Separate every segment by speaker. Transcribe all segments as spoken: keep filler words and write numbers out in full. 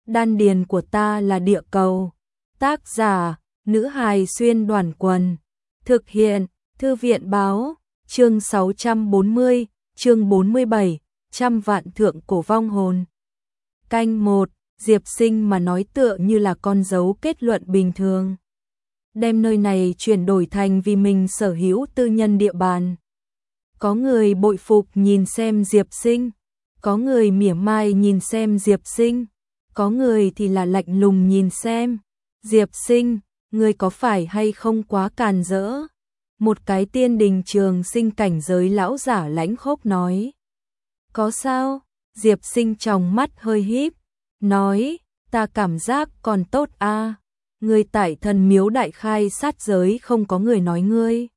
Speaker 1: đan điền của ta là địa cầu. Tác giả, nữ hài xuyên đoàn quần. Thực hiện, thư viện báo, chương sáu trăm bốn mươi, chương bốn mươi bảy, trăm vạn thượng cổ vong hồn. Canh một, Diệp Sinh mà nói tựa như là con dấu kết luận bình thường. Đem nơi này chuyển đổi thành vì mình sở hữu tư nhân địa bàn. Có người bội phục nhìn xem Diệp Sinh, có người mỉa mai nhìn xem Diệp Sinh, có người thì là lạnh lùng nhìn xem. Diệp Sinh, ngươi có phải hay không quá càn rỡ? Một cái tiên đình trường sinh cảnh giới lão giả lãnh khốc nói. Có sao? Diệp Sinh trong mắt hơi híp, nói, ta cảm giác còn tốt a. À. Ngươi tại thần miếu đại khai sát giới không có người nói ngươi.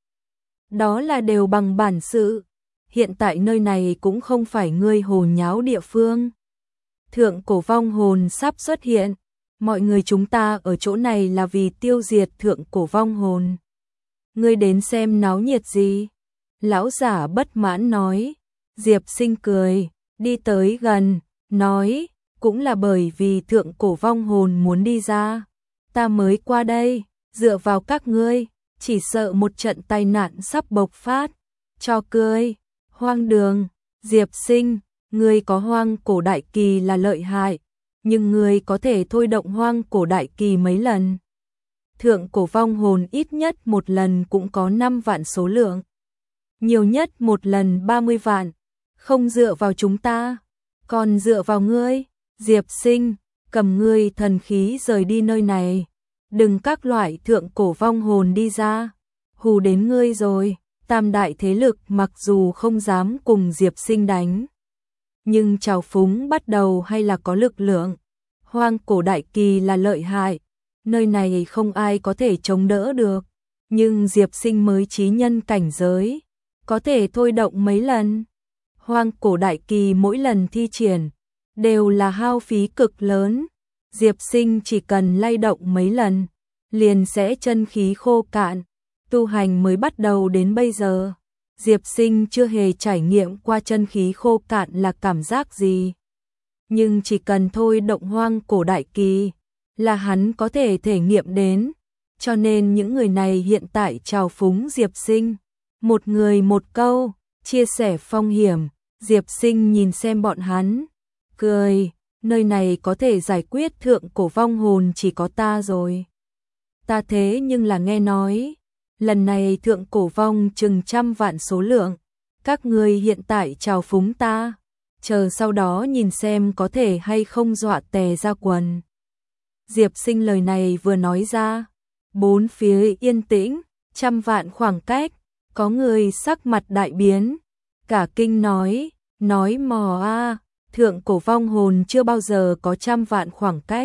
Speaker 1: Đó là đều bằng bản sự. Hiện tại nơi này cũng không phải ngươi hồ nháo địa phương. Thượng cổ vong hồn sắp xuất hiện. Mọi người chúng ta ở chỗ này là vì tiêu diệt thượng cổ vong hồn. Ngươi đến xem náo nhiệt gì? Lão giả bất mãn nói. Diệp Sinh cười, đi tới gần, nói, cũng là bởi vì thượng cổ vong hồn muốn đi ra. Ta mới qua đây, dựa vào các ngươi, chỉ sợ một trận tai nạn sắp bộc phát. Cho cười, hoang đường, Diệp Sinh, ngươi có hoang cổ đại kỳ là lợi hại, nhưng ngươi có thể thôi động hoang cổ đại kỳ mấy lần. Thượng cổ vong hồn ít nhất một lần cũng có năm vạn số lượng. Nhiều nhất một lần ba mươi vạn, không dựa vào chúng ta, còn dựa vào ngươi, Diệp Sinh, cầm ngươi thần khí rời đi nơi này. Đừng các loại thượng cổ vong hồn đi ra, hù đến ngươi rồi. Tam đại thế lực mặc dù không dám cùng Diệp Sinh đánh, nhưng trào phúng bắt đầu hay là có lực lượng. Hoang cổ đại kỳ là lợi hại, nơi này không ai có thể chống đỡ được, nhưng Diệp Sinh mới chí nhân cảnh giới, có thể thôi động mấy lần. Hoang cổ đại kỳ mỗi lần thi triển đều là hao phí cực lớn. Diệp Sinh chỉ cần lay động mấy lần, liền sẽ chân khí khô cạn. Tu hành mới bắt đầu đến bây giờ, Diệp Sinh chưa hề trải nghiệm qua chân khí khô cạn là cảm giác gì. Nhưng chỉ cần thôi động hoang cổ đại kỳ, là hắn có thể thể nghiệm đến. Cho nên những người này hiện tại trào phúng Diệp Sinh. Một người một câu, chia sẻ phong hiểm. Diệp Sinh nhìn xem bọn hắn, cười, nơi này có thể giải quyết thượng cổ vong hồn chỉ có ta rồi. Ta thế nhưng là nghe nói, lần này thượng cổ vong chừng trăm vạn số lượng, các ngươi hiện tại trào phúng ta, chờ sau đó nhìn xem có thể hay không dọa tè ra quần. Diệp Sinh lời này vừa nói ra, bốn phía yên tĩnh, trăm vạn khoảng cách, có người sắc mặt đại biến, cả kinh nói, nói mò a, thượng cổ vong hồn chưa bao giờ có trăm vạn khoảng cách.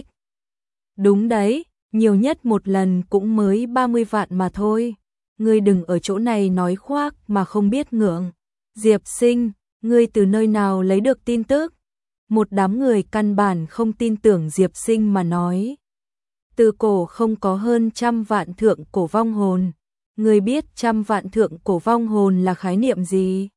Speaker 1: Đúng đấy, nhiều nhất một lần cũng mới ba mươi vạn mà thôi. Ngươi đừng ở chỗ này nói khoác mà không biết ngượng. Diệp Sinh, ngươi từ nơi nào lấy được tin tức? Một đám người căn bản không tin tưởng Diệp Sinh mà nói. Từ cổ không có hơn trăm vạn thượng cổ vong hồn. Ngươi biết trăm vạn thượng cổ vong hồn là khái niệm gì?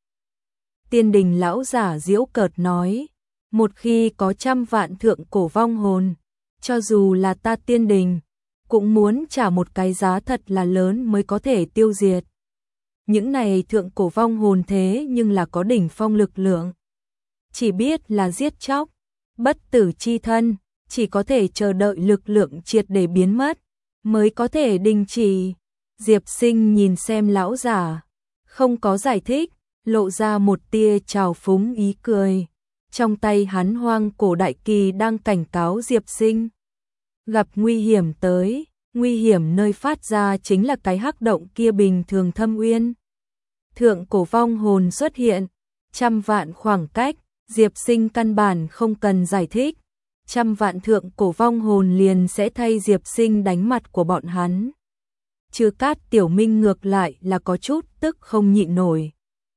Speaker 1: Tiên đình lão giả giễu cợt nói. Một khi có trăm vạn thượng cổ vong hồn, cho dù là ta tiên đình, cũng muốn trả một cái giá thật là lớn mới có thể tiêu diệt. Những này thượng cổ vong hồn thế nhưng là có đỉnh phong lực lượng. Chỉ biết là giết chóc, bất tử chi thân, chỉ có thể chờ đợi lực lượng triệt để biến mất, mới có thể đình chỉ. Diệp Sinh nhìn xem lão giả, không có giải thích, lộ ra một tia trào phúng ý cười. Trong tay hắn hoang cổ đại kỳ đang cảnh cáo Diệp Sinh. Gặp nguy hiểm tới, nguy hiểm nơi phát ra chính là cái hắc động kia bình thường thâm uyên. Thượng cổ vong hồn xuất hiện, trăm vạn khoảng cách, Diệp Sinh căn bản không cần giải thích. Trăm vạn thượng cổ vong hồn liền sẽ thay Diệp Sinh đánh mặt của bọn hắn. Trừ Cát Tiểu Minh ngược lại là có chút tức không nhịn nổi.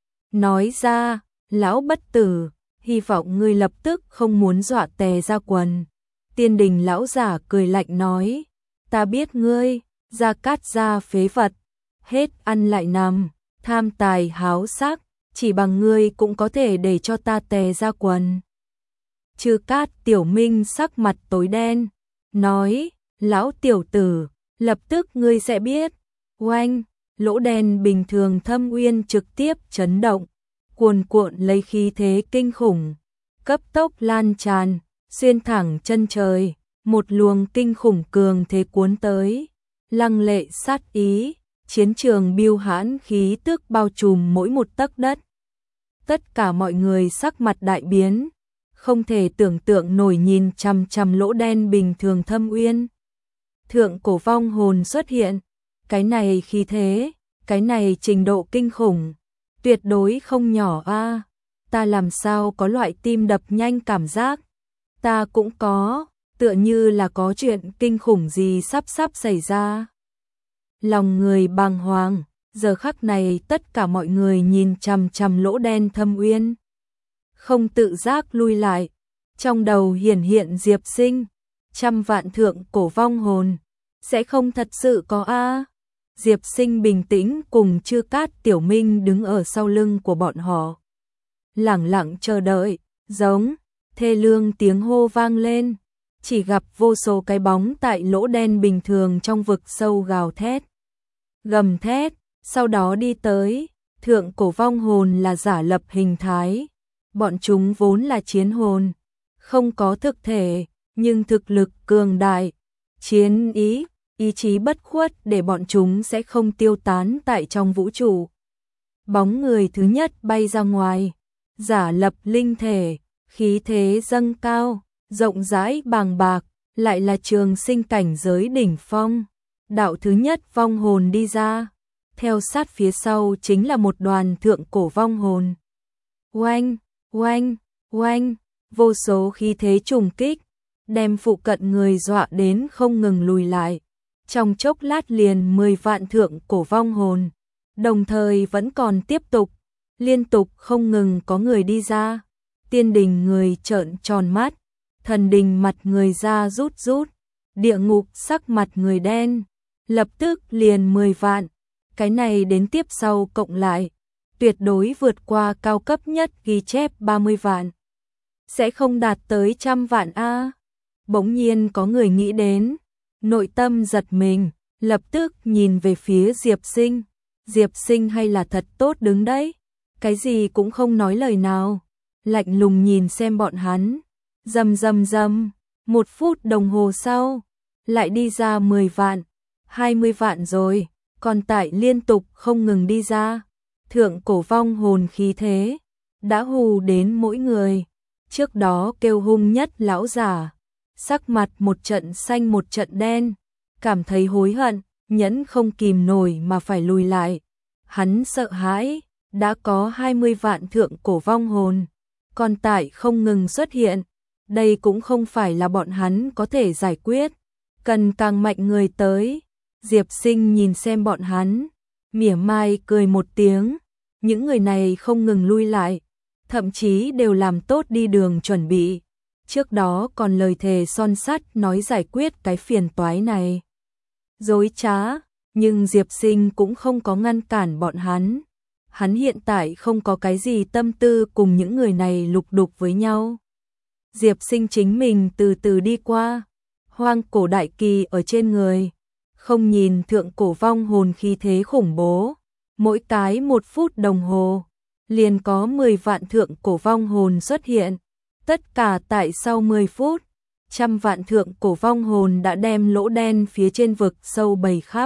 Speaker 1: Nói ra, lão bất tử, hy vọng ngươi lập tức không muốn dọa tè ra quần. Tiên đình lão giả cười lạnh nói, ta biết ngươi, Gia Cát gia phế vật, hết ăn lại nằm, tham tài háo sắc, chỉ bằng ngươi cũng có thể để cho ta tè ra quần. Chư Cát Tiểu Minh sắc mặt tối đen, nói, lão tiểu tử, lập tức ngươi sẽ biết. Oanh, lỗ đen bình thường thâm uyên trực tiếp chấn động, cuồn cuộn lấy khí thế kinh khủng, cấp tốc lan tràn, xuyên thẳng chân trời, một luồng kinh khủng cường thế cuốn tới, lăng lệ sát ý, chiến trường biêu hãn khí tức bao trùm mỗi một tấc đất. Tất cả mọi người sắc mặt đại biến, không thể tưởng tượng nổi nhìn chằm chằm lỗ đen bình thường thâm uyên. Thượng cổ vong hồn xuất hiện, cái này khí thế, cái này trình độ kinh khủng, tuyệt đối không nhỏ a. Ta làm sao có loại tim đập nhanh cảm giác? Ta cũng có, tựa như là có chuyện kinh khủng gì sắp sắp xảy ra. Lòng người bàng hoàng, giờ khắc này tất cả mọi người nhìn chằm chằm lỗ đen thâm uyên, không tự giác lui lại, trong đầu hiển hiện Diệp Sinh, trăm vạn thượng cổ vong hồn, sẽ không thật sự có a. Diệp Sinh bình tĩnh cùng Chư Cát Tiểu Minh đứng ở sau lưng của bọn họ, lẳng lặng chờ đợi, giống, thê lương tiếng hô vang lên, chỉ gặp vô số cái bóng tại lỗ đen bình thường trong vực sâu gào thét, gầm thét, sau đó đi tới, thượng cổ vong hồn là giả lập hình thái, bọn chúng vốn là chiến hồn, không có thực thể, nhưng thực lực cường đại, chiến ý, ý chí bất khuất để bọn chúng sẽ không tiêu tán tại trong vũ trụ. Bóng người thứ nhất bay ra ngoài, giả lập linh thể, khí thế dâng cao, rộng rãi bàng bạc, lại là trường sinh cảnh giới đỉnh phong. Đạo thứ nhất vong hồn đi ra, theo sát phía sau chính là một đoàn thượng cổ vong hồn. Oanh, oanh, oanh, vô số khí thế trùng kích, đem phụ cận người dọa đến không ngừng lùi lại. Trong chốc lát liền mười vạn thượng cổ vong hồn, đồng thời vẫn còn tiếp tục, liên tục không ngừng có người đi ra. Tiên đình người trợn tròn mắt, thần đình mặt người ra rút rút, địa ngục sắc mặt người đen, lập tức liền mười vạn, cái này đến tiếp sau cộng lại, tuyệt đối vượt qua cao cấp nhất ghi chép ba mươi vạn. Sẽ không đạt tới trăm vạn a. Bỗng nhiên có người nghĩ đến, nội tâm giật mình, lập tức nhìn về phía Diệp Sinh. Diệp Sinh hay là thật tốt đứng đấy, cái gì cũng không nói lời nào, lạnh lùng nhìn xem bọn hắn. Rầm rầm rầm, một phút đồng hồ sau, lại đi ra mười vạn, hai mươi vạn rồi, còn tại liên tục không ngừng đi ra. Thượng cổ vong hồn khí thế, đã hù đến mỗi người. Trước đó kêu hung nhất lão giả, sắc mặt một trận xanh một trận đen, cảm thấy hối hận, nhẫn không kìm nổi mà phải lùi lại. Hắn sợ hãi, đã có hai mươi vạn thượng cổ vong hồn, còn tại không ngừng xuất hiện. Đây cũng không phải là bọn hắn có thể giải quyết, cần càng mạnh người tới. Diệp Sinh nhìn xem bọn hắn, mỉa mai cười một tiếng, những người này không ngừng lui lại, thậm chí đều làm tốt đi đường chuẩn bị. Trước đó còn lời thề son sắt nói giải quyết cái phiền toái này. Dối trá, nhưng Diệp Sinh cũng không có ngăn cản bọn hắn. Hắn hiện tại không có cái gì tâm tư cùng những người này lục đục với nhau. Diệp Sinh chính mình từ từ đi qua, hoang cổ đại kỳ ở trên người, không nhìn thượng cổ vong hồn khí thế khủng bố, mỗi cái một phút đồng hồ, liền có mười vạn thượng cổ vong hồn xuất hiện, tất cả tại sau mười phút, trăm vạn thượng cổ vong hồn đã đem lỗ đen phía trên vực sâu bầy khắp,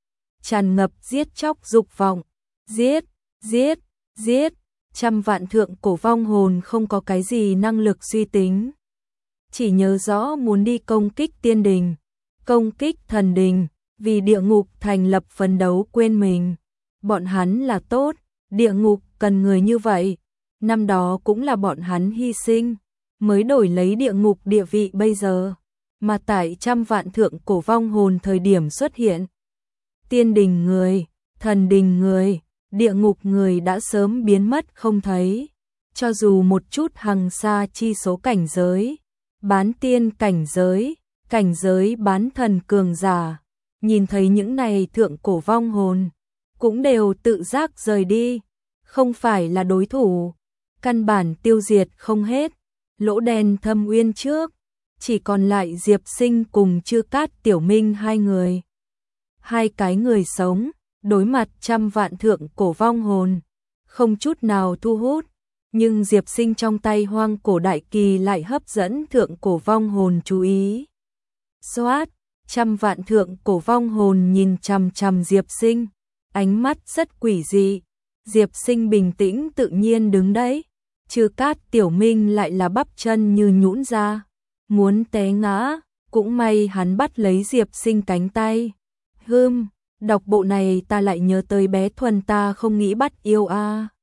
Speaker 1: tràn ngập giết chóc dục vọng, giết, giết, giết. Trăm vạn thượng cổ vong hồn không có cái gì năng lực suy tính, chỉ nhớ rõ muốn đi công kích tiên đình, công kích thần đình, vì địa ngục thành lập phấn đấu quên mình. Bọn hắn là tốt, địa ngục cần người như vậy, năm đó cũng là bọn hắn hy sinh, mới đổi lấy địa ngục địa vị bây giờ. Mà tại trăm vạn thượng cổ vong hồn thời điểm xuất hiện, tiên đình người, thần đình người, địa ngục người đã sớm biến mất không thấy. Cho dù một chút hằng xa chi số cảnh giới, bán tiên cảnh giới, cảnh giới bán thần cường giả, nhìn thấy những này thượng cổ vong hồn, cũng đều tự giác rời đi, không phải là đối thủ, căn bản tiêu diệt không hết. lỗ đen thâm uyên trước, chỉ còn lại Diệp Sinh cùng Chư Cát Tiểu Minh hai người. Hai cái người sống, đối mặt trăm vạn thượng cổ vong hồn, không chút nào thu hút, nhưng Diệp Sinh trong tay hoang cổ đại kỳ lại hấp dẫn thượng cổ vong hồn chú ý. Xoát, trăm vạn thượng cổ vong hồn nhìn chằm chằm Diệp Sinh, ánh mắt rất quỷ dị. Diệp Sinh bình tĩnh tự nhiên đứng đấy, Chư Cát Tiểu Minh lại là bắp chân như nhũn ra, muốn té ngã, cũng may hắn bắt lấy Diệp Sinh cánh tay. Hừm, đọc bộ này ta lại nhớ tới bé Thuần ta không nghĩ bắt yêu a. À.